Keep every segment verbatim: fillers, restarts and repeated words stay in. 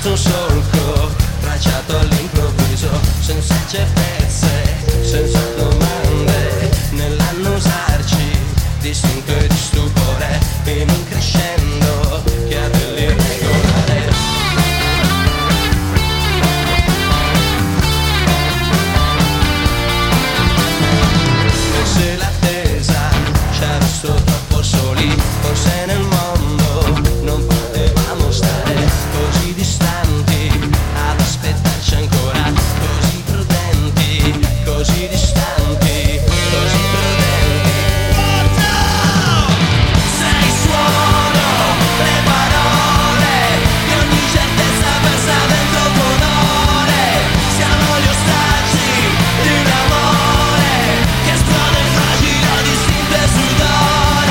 un solco tracciato all'improvviso, senza certezze, senza domande, nell'annusarci distinto e di stupore, in un crescendo che ha dell'irregolare. E se l'attesa ci ha visto troppo soli, forse nel mondo non potevamo stare così distanti, ad aspettarci ancora, così prudenti, così distanti, così prudenti. Sei il suono, le parole di ogni certezza persa dentro il tuo onore. Siamo gli ostaggi di un amore che esplode fragile, distinto e sudore.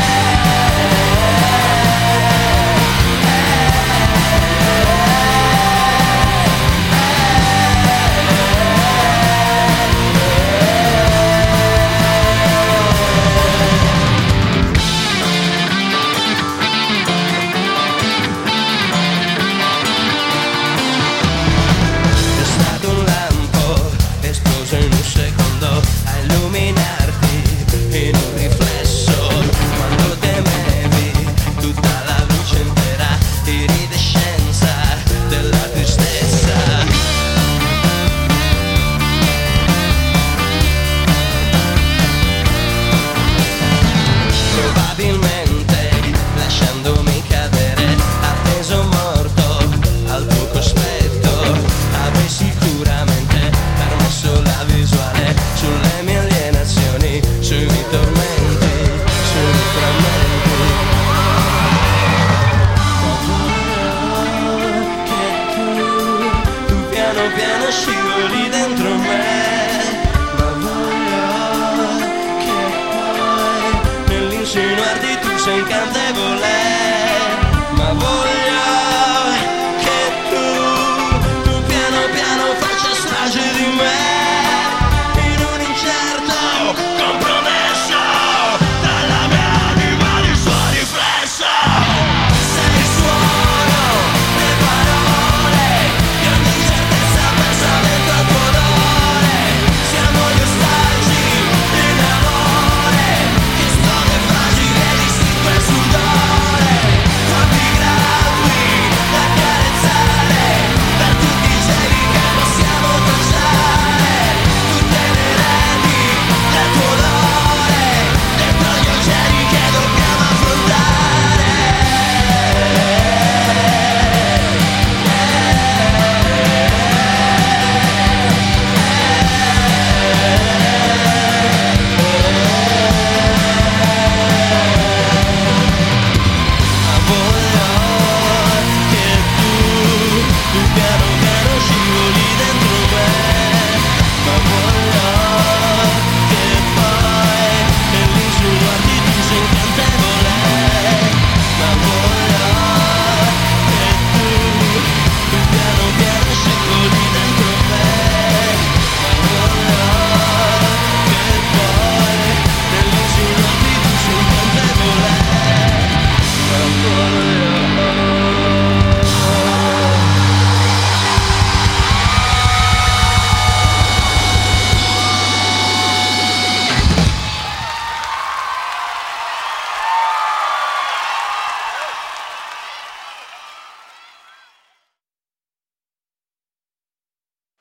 È stato un lampo esploso in un secondo a illuminarti in un riflesso, quando temevi tutta la luce intera, iridescenza della tristezza. Probabilmente lasciandomi cadere, appeso morto al tuo cospetto, avrei sicuramente permesso la visuale sulle mie alienazioni, sui miei tormenti, sui miei frammenti. Che tu, tu piano piano scivoli dentro me, ma voglio che poi nell'insinuarti tu sei incantevole.